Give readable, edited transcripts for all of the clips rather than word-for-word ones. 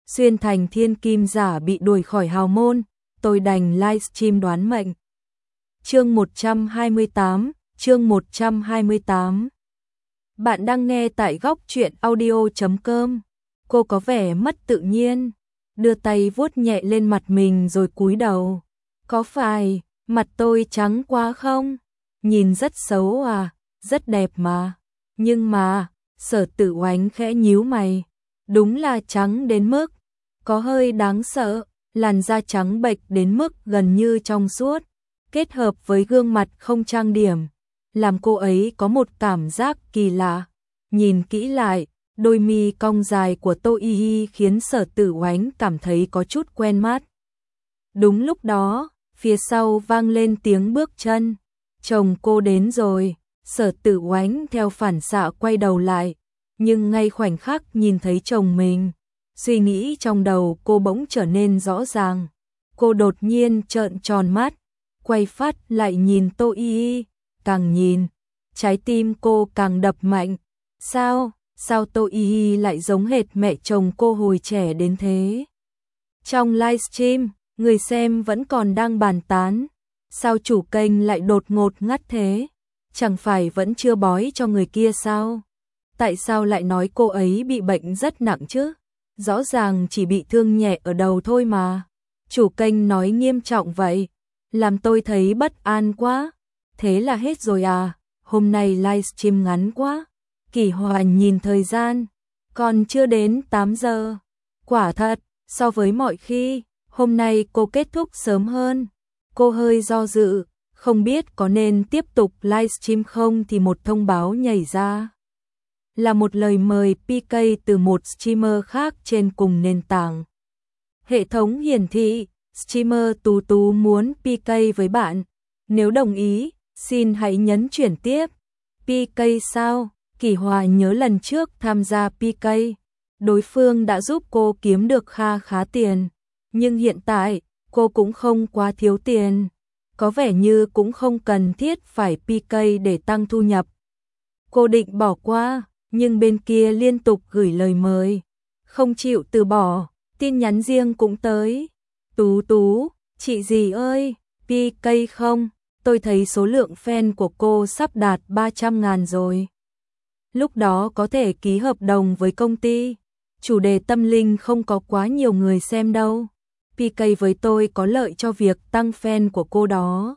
xuyên thành thiên kim giả bị đuổi khỏi hào môn, tôi đành livestream đoán mệnh. Chương 128. Bạn đang nghe tại góc truyện audio.com. Cô có vẻ mất tự nhiên, đưa tay vuốt nhẹ lên mặt mình rồi cúi đầu. Có phải mặt tôi trắng quá không? Nhìn rất xấu à, rất đẹp mà. Nhưng mà, Sở Tử Oánh khẽ nhíu mày. Đúng là trắng đến mức có hơi đáng sợ, làn da trắng bệch đến mức gần như trong suốt, kết hợp với gương mặt không trang điểm, làm cô ấy có một cảm giác kỳ lạ. Nhìn kỹ lại, đôi mi cong dài của Tô Y Y khiến Sở Tử Oánh cảm thấy có chút quen mắt. Đúng lúc đó, phía sau vang lên tiếng bước chân. Chồng cô đến rồi. Sở Tử Oánh theo phản xạ quay đầu lại, nhưng ngay khoảnh khắc nhìn thấy chồng mình, suy nghĩ trong đầu cô bỗng trở nên rõ ràng. Cô đột nhiên trợn tròn mắt, quay phát lại nhìn Tô Y Y, càng nhìn, trái tim cô càng đập mạnh. Sao Tô Y Y lại giống hệt mẹ chồng cô hồi trẻ đến thế? Trong livestream, người xem vẫn còn đang bàn tán, sao chủ kênh lại đột ngột ngắt thế? Chẳng phải vẫn chưa bói cho người kia sao? Tại sao lại nói cô ấy bị bệnh rất nặng chứ? Rõ ràng chỉ bị thương nhẹ ở đầu thôi mà. Chủ kênh nói nghiêm trọng vậy, làm tôi thấy bất an quá. Thế là hết rồi à? Hôm nay livestream ngắn quá. Kỷ Hòa nhìn thời gian, còn chưa đến 8 giờ. Quả thật, so với mọi khi, hôm nay cô kết thúc sớm hơn. Cô hơi do dự, không biết có nên tiếp tục livestream không thì một thông báo nhảy ra. Là một lời mời PK từ một streamer khác trên cùng nền tảng. Hệ thống hiển thị, streamer Tú Tú muốn PK với bạn. Nếu đồng ý, xin hãy nhấn chuyển tiếp. PK sao? Kỷ Hòa nhớ lần trước tham gia PK, đối phương đã giúp cô kiếm được khá tiền. Nhưng hiện tại, cô cũng không quá thiếu tiền. Có vẻ như cũng không cần thiết phải PK để tăng thu nhập. Cô định bỏ qua, nhưng bên kia liên tục gửi lời mời, không chịu từ bỏ, tin nhắn riêng cũng tới. Tú Tú, chị gì ơi, PK không? Tôi thấy số lượng fan của cô sắp đạt 300.000 rồi. Lúc đó có thể ký hợp đồng với công ty. Chủ đề tâm linh không có quá nhiều người xem đâu. PK với tôi có lợi cho việc tăng fan của cô đó.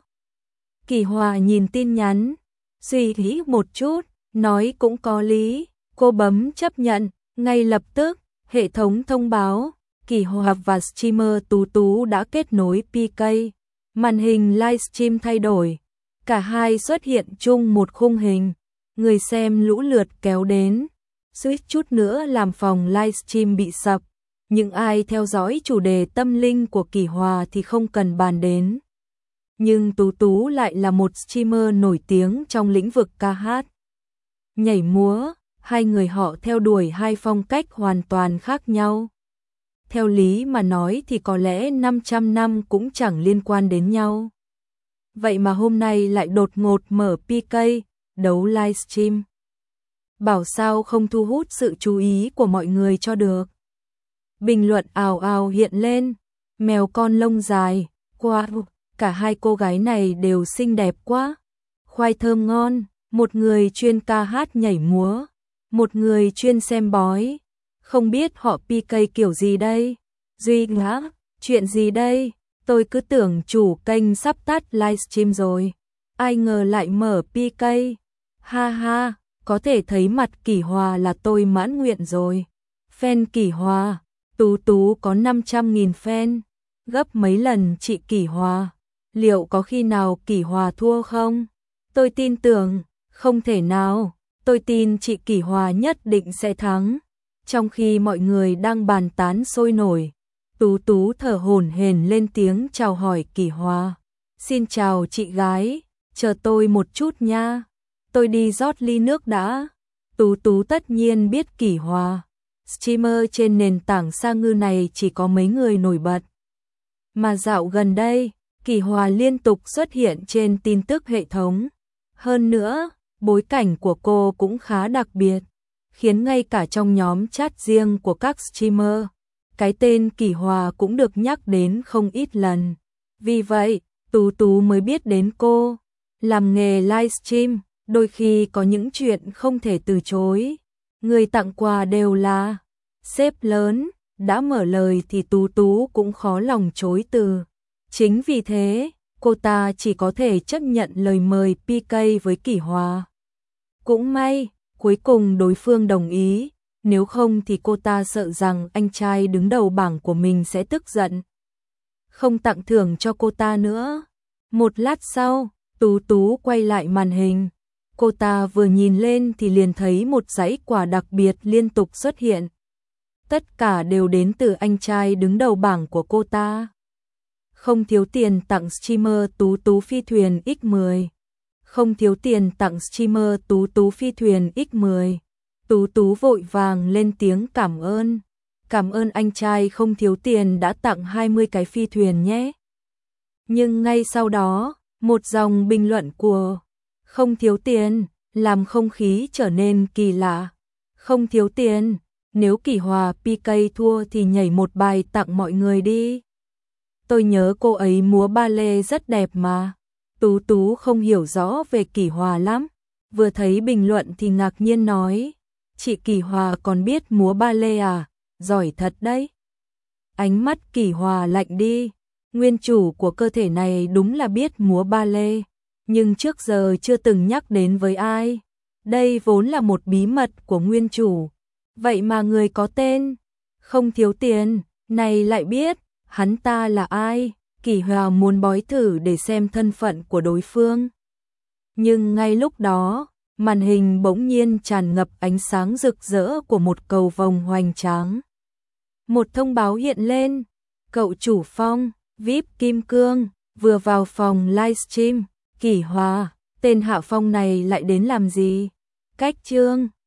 Kỷ Hòa nhìn tin nhắn, suy nghĩ một chút, nói cũng có lý. Cô bấm chấp nhận, ngay lập tức, hệ thống thông báo, Kỷ Hòa và streamer Tú Tú đã kết nối PK. Màn hình livestream thay đổi, cả hai xuất hiện chung một khung hình. Người xem lũ lượt kéo đến, suýt chút nữa làm phòng livestream bị sập. Những ai theo dõi chủ đề tâm linh của Kỷ Hòa thì không cần bàn đến. Nhưng Tú Tú lại là một streamer nổi tiếng trong lĩnh vực ca hát, nhảy múa, hai người họ theo đuổi hai phong cách hoàn toàn khác nhau. Theo lý mà nói thì có lẽ 500 năm cũng chẳng liên quan đến nhau. Vậy mà hôm nay lại đột ngột mở PK, đấu livestream. Bảo sao không thu hút sự chú ý của mọi người cho được. Bình luận ào ào hiện lên, mèo con lông dài, wow, cả hai cô gái này đều xinh đẹp quá. Khoai thơm ngon, một người chuyên ca hát nhảy múa, một người chuyên xem bói. Không biết họ PK kiểu gì đây? Duy ngã, chuyện gì đây? Tôi cứ tưởng chủ kênh sắp tắt livestream rồi. Ai ngờ lại mở PK. Ha ha, có thể thấy mặt Kỷ Hòa là tôi mãn nguyện rồi. Fan Kỷ Hòa, Tú Tú có 500.000 fan, gấp mấy lần chị Kỷ Hòa. Liệu có khi nào Kỷ Hòa thua không? Tôi tin tưởng, không thể nào. Tôi tin chị Kỷ Hòa nhất định sẽ thắng. Trong khi mọi người đang bàn tán sôi nổi, Tú Tú thở hổn hển lên tiếng chào hỏi Kỷ Hòa. Xin chào chị gái, chờ tôi một chút nha. Tôi đi rót ly nước đã. Tú Tú tất nhiên biết Kỷ Hòa. Streamer trên nền tảng Sa Ngư này chỉ có mấy người nổi bật. Mà dạo gần đây, Kỷ Hòa liên tục xuất hiện trên tin tức hệ thống. Hơn nữa, bối cảnh của cô cũng khá đặc biệt, khiến ngay cả trong nhóm chat riêng của các streamer, cái tên Kỷ Hòa cũng được nhắc đến không ít lần. Vì vậy, Tú Tú mới biết đến cô. Làm nghề livestream, đôi khi có những chuyện không thể từ chối. Người tặng quà đều là sếp lớn, đã mở lời thì Tú Tú cũng khó lòng chối từ. Chính vì thế, cô ta chỉ có thể chấp nhận lời mời PK với Kỷ Hòa. Cũng may, cuối cùng đối phương đồng ý, nếu không thì cô ta sợ rằng anh trai đứng đầu bảng của mình sẽ tức giận. Không tặng thưởng cho cô ta nữa. Một lát sau, Tú Tú quay lại màn hình. Cô ta vừa nhìn lên thì liền thấy một dãy quà đặc biệt liên tục xuất hiện. Tất cả đều đến từ anh trai đứng đầu bảng của cô ta. Không thiếu tiền tặng streamer Tú Tú phi thuyền X10. Không thiếu tiền tặng streamer Tú Tú phi thuyền X10. Tú Tú vội vàng lên tiếng cảm ơn. Cảm ơn anh trai không thiếu tiền đã tặng 20 cái phi thuyền nhé. Nhưng ngay sau đó, một dòng bình luận của không thiếu tiền làm không khí trở nên kỳ lạ. Không thiếu tiền, nếu Kỷ Hòa PK thua thì nhảy một bài tặng mọi người đi. Tôi nhớ cô ấy múa ba lê rất đẹp mà. Tú Tú không hiểu rõ về Kỷ Hòa lắm. Vừa thấy bình luận thì ngạc nhiên nói. Chị Kỷ Hòa còn biết múa ba lê à? Giỏi thật đấy. Ánh mắt Kỷ Hòa lạnh đi. Nguyên chủ của cơ thể này đúng là biết múa ba lê. Nhưng trước giờ chưa từng nhắc đến với ai. Đây vốn là một bí mật của nguyên chủ. Vậy mà người có tên không thiếu tiền này lại biết hắn ta là ai. Kỷ Hòa muốn bói thử để xem thân phận của đối phương. Nhưng ngay lúc đó, màn hình bỗng nhiên tràn ngập ánh sáng rực rỡ của một cầu vồng hoành tráng. Một thông báo hiện lên. Cậu chủ Phong, VIP Kim Cương, vừa vào phòng livestream. Kỷ Hòa, tên Hạ Phong này lại đến làm gì? Cách chương